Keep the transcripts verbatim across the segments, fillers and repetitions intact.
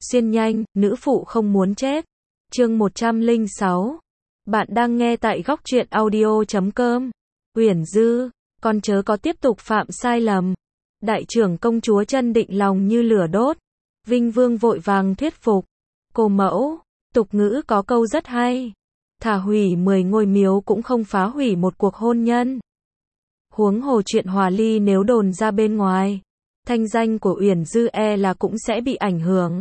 Xuyên nhanh, nữ phụ không muốn chết. Chương một trăm lẻ sáu. Bạn đang nghe tại góc truyện audio chấm com. Uyển Dư, con chớ có tiếp tục phạm sai lầm. Đại trưởng công chúa Chân Định lòng như lửa đốt. Vinh Vương vội vàng thuyết phục. Cô mẫu, tục ngữ có câu rất hay. Thà hủy mười ngôi miếu cũng không phá hủy một cuộc hôn nhân. Huống hồ chuyện hòa ly nếu đồn ra bên ngoài, thanh danh của Uyển Dư e là cũng sẽ bị ảnh hưởng.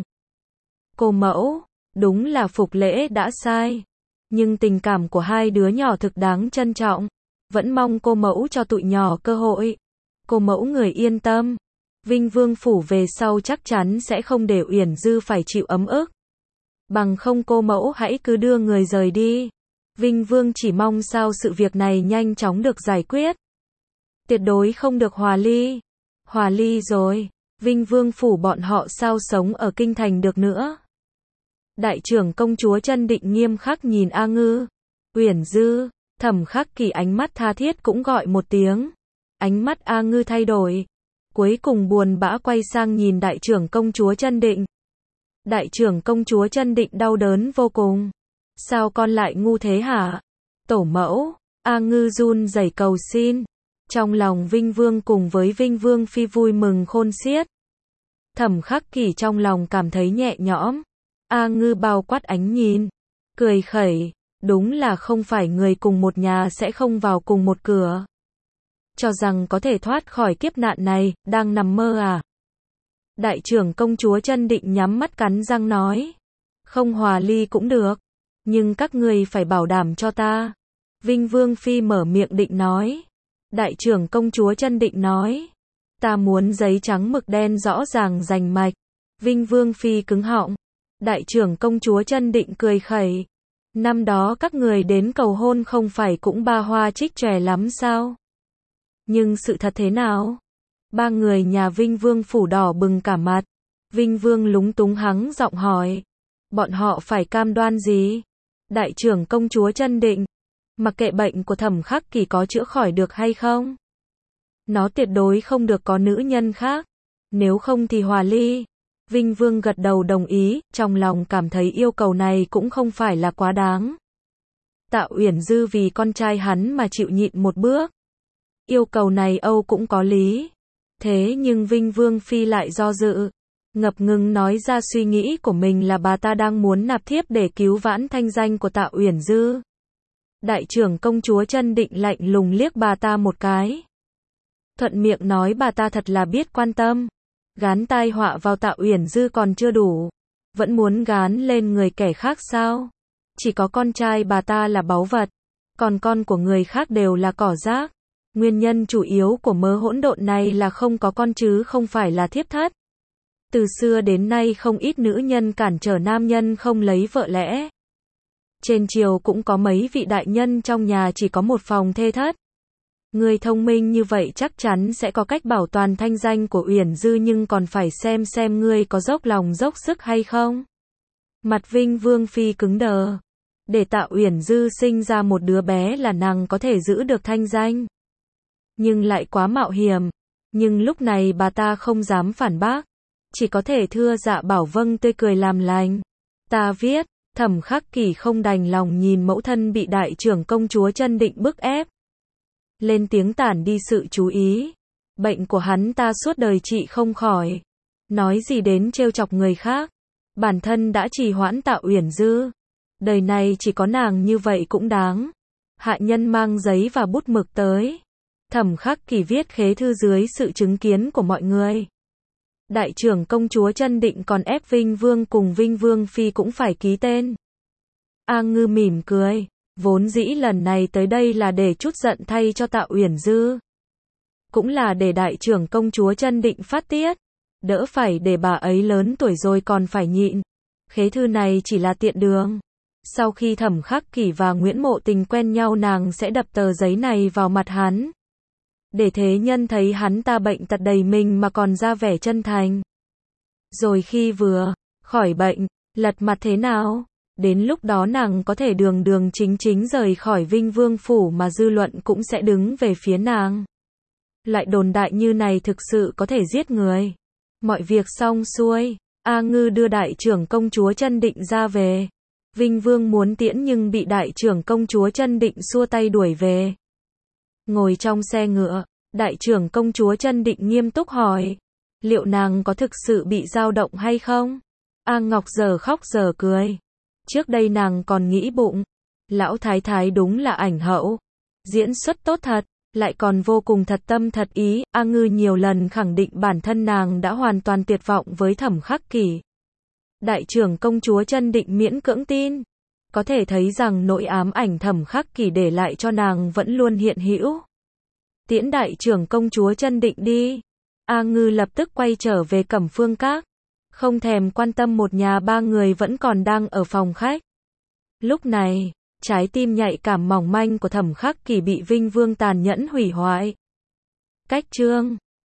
Cô mẫu, đúng là Phục Lễ đã sai. Nhưng tình cảm của hai đứa nhỏ thực đáng trân trọng. Vẫn mong cô mẫu cho tụi nhỏ cơ hội. Cô mẫu người yên tâm. Vinh Vương phủ về sau chắc chắn sẽ không để Uyển Dư phải chịu ấm ức. Bằng không cô mẫu hãy cứ đưa người rời đi. Vinh Vương chỉ mong sao sự việc này nhanh chóng được giải quyết. Tuyệt đối không được hòa ly. Hòa ly rồi, Vinh Vương phủ bọn họ sao sống ở kinh thành được nữa. Đại trưởng công chúa Chân Định nghiêm khắc nhìn A Ngư. Uyển Dư, Thẩm Khắc Kỳ ánh mắt tha thiết cũng gọi một tiếng. Ánh mắt A Ngư thay đổi. Cuối cùng buồn bã quay sang nhìn đại trưởng công chúa Chân Định. Đại trưởng công chúa Chân Định đau đớn vô cùng. Sao con lại ngu thế hả? Tổ mẫu, A Ngư run rẩy cầu xin. Trong lòng Vinh Vương cùng với Vinh Vương phi vui mừng khôn xiết. Thẩm Khắc Kỳ trong lòng cảm thấy nhẹ nhõm. A Ngư bao quát ánh nhìn, cười khẩy, đúng là không phải người cùng một nhà sẽ không vào cùng một cửa. Cho rằng có thể thoát khỏi kiếp nạn này, đang nằm mơ à? Đại trưởng công chúa Chân Định nhắm mắt cắn răng nói, không hòa ly cũng được, nhưng các người phải bảo đảm cho ta. Vinh Vương phi mở miệng định nói. Đại trưởng công chúa Chân Định nói, ta muốn giấy trắng mực đen rõ ràng rành mạch. Vinh Vương phi cứng họng. Đại trưởng công chúa Chân Định cười khẩy. Năm đó các người đến cầu hôn không phải cũng ba hoa trích chòe lắm sao? Nhưng sự thật thế nào? Ba người nhà Vinh Vương phủ đỏ bừng cả mặt. Vinh Vương lúng túng hắng giọng hỏi. Bọn họ phải cam đoan gì? Đại trưởng công chúa Chân Định. Mặc kệ bệnh của Thẩm Khắc Kỳ có chữa khỏi được hay không, nó tuyệt đối không được có nữ nhân khác. Nếu không thì hòa ly. Vinh Vương gật đầu đồng ý, trong lòng cảm thấy yêu cầu này cũng không phải là quá đáng. Tạ Uyển Dư vì con trai hắn mà chịu nhịn một bước. Yêu cầu này Âu cũng có lý. Thế nhưng Vinh Vương phi lại do dự, ngập ngừng nói ra suy nghĩ của mình là bà ta đang muốn nạp thiếp để cứu vãn thanh danh của Tạ Uyển Dư. Đại trưởng công chúa Chân Định lạnh lùng liếc bà ta một cái. Thuận miệng nói bà ta thật là biết quan tâm. Gán tai họa vào Tạ Uyển Dư còn chưa đủ, vẫn muốn gán lên người kẻ khác sao? Chỉ có con trai bà ta là báu vật, còn con của người khác đều là cỏ rác. Nguyên nhân chủ yếu của mớ hỗn độn này là không có con chứ không phải là thiếp thất. Từ xưa đến nay không ít nữ nhân cản trở nam nhân không lấy vợ lẽ. Trên triều cũng có mấy vị đại nhân trong nhà chỉ có một phòng thê thất. Người thông minh như vậy chắc chắn sẽ có cách bảo toàn thanh danh của Uyển Dư, nhưng còn phải xem xem ngươi có dốc lòng dốc sức hay không. Mặt Vinh Vương phi cứng đờ. Để Tạ Uyển Dư sinh ra một đứa bé là nàng có thể giữ được thanh danh, nhưng lại quá mạo hiểm. Nhưng lúc này bà ta không dám phản bác, chỉ có thể thưa dạ bảo vâng tươi cười làm lành. Ta viết. Thẩm Khắc Kỳ không đành lòng nhìn mẫu thân bị đại trưởng công chúa Chân Định bức ép. Lên tiếng tản đi sự chú ý. Bệnh của hắn ta suốt đời trị không khỏi. Nói gì đến trêu chọc người khác. Bản thân đã trì hoãn Tạ Uyển Dư. Đời này chỉ có nàng như vậy cũng đáng. Hạ nhân mang giấy và bút mực tới. Thẩm Khắc Kỳ viết khế thư dưới sự chứng kiến của mọi người. Đại trưởng công chúa Chân Định còn ép Vinh Vương cùng Vinh Vương phi cũng phải ký tên. A Ngư mỉm cười. Vốn dĩ lần này tới đây là để chút giận thay cho Tạ Uyển Dư. Cũng là để đại trưởng công chúa Chân Định phát tiết. Đỡ phải để bà ấy lớn tuổi rồi còn phải nhịn. Khế thư này chỉ là tiện đường. Sau khi Thẩm Khắc Kỳ và Nguyễn Mộ Tình quen nhau, nàng sẽ đập tờ giấy này vào mặt hắn. Để thế nhân thấy hắn ta bệnh tật đầy mình mà còn ra vẻ chân thành. Rồi khi vừa khỏi bệnh, lật mặt thế nào? Đến lúc đó nàng có thể đường đường chính chính rời khỏi Vinh Vương phủ mà dư luận cũng sẽ đứng về phía nàng. Loại đồn đại như này thực sự có thể giết người. Mọi việc xong xuôi, A Ngư đưa đại trưởng công chúa Chân Định ra về. Vinh Vương muốn tiễn nhưng bị đại trưởng công chúa Chân Định xua tay đuổi về. Ngồi trong xe ngựa, đại trưởng công chúa Chân Định nghiêm túc hỏi, liệu nàng có thực sự bị dao động hay không? A Ngọc giờ khóc giờ cười. Trước đây nàng còn nghĩ bụng, lão thái thái đúng là ảnh hậu, diễn xuất tốt thật, lại còn vô cùng thật tâm thật ý. A Ngư nhiều lần khẳng định bản thân nàng đã hoàn toàn tuyệt vọng với Thẩm Khắc Kỷ. Đại trưởng công chúa Chân Định miễn cưỡng tin, có thể thấy rằng nỗi ám ảnh Thẩm Khắc Kỷ để lại cho nàng vẫn luôn hiện hữu. Tiễn đại trưởng công chúa Chân Định đi, A Ngư lập tức quay trở về Cẩm Phương Các, không thèm quan tâm một nhà ba người vẫn còn đang ở phòng khách. Lúc này, trái tim nhạy cảm mỏng manh của Thẩm Khắc Kỷ bị Vinh Vương tàn nhẫn hủy hoại. Cách chương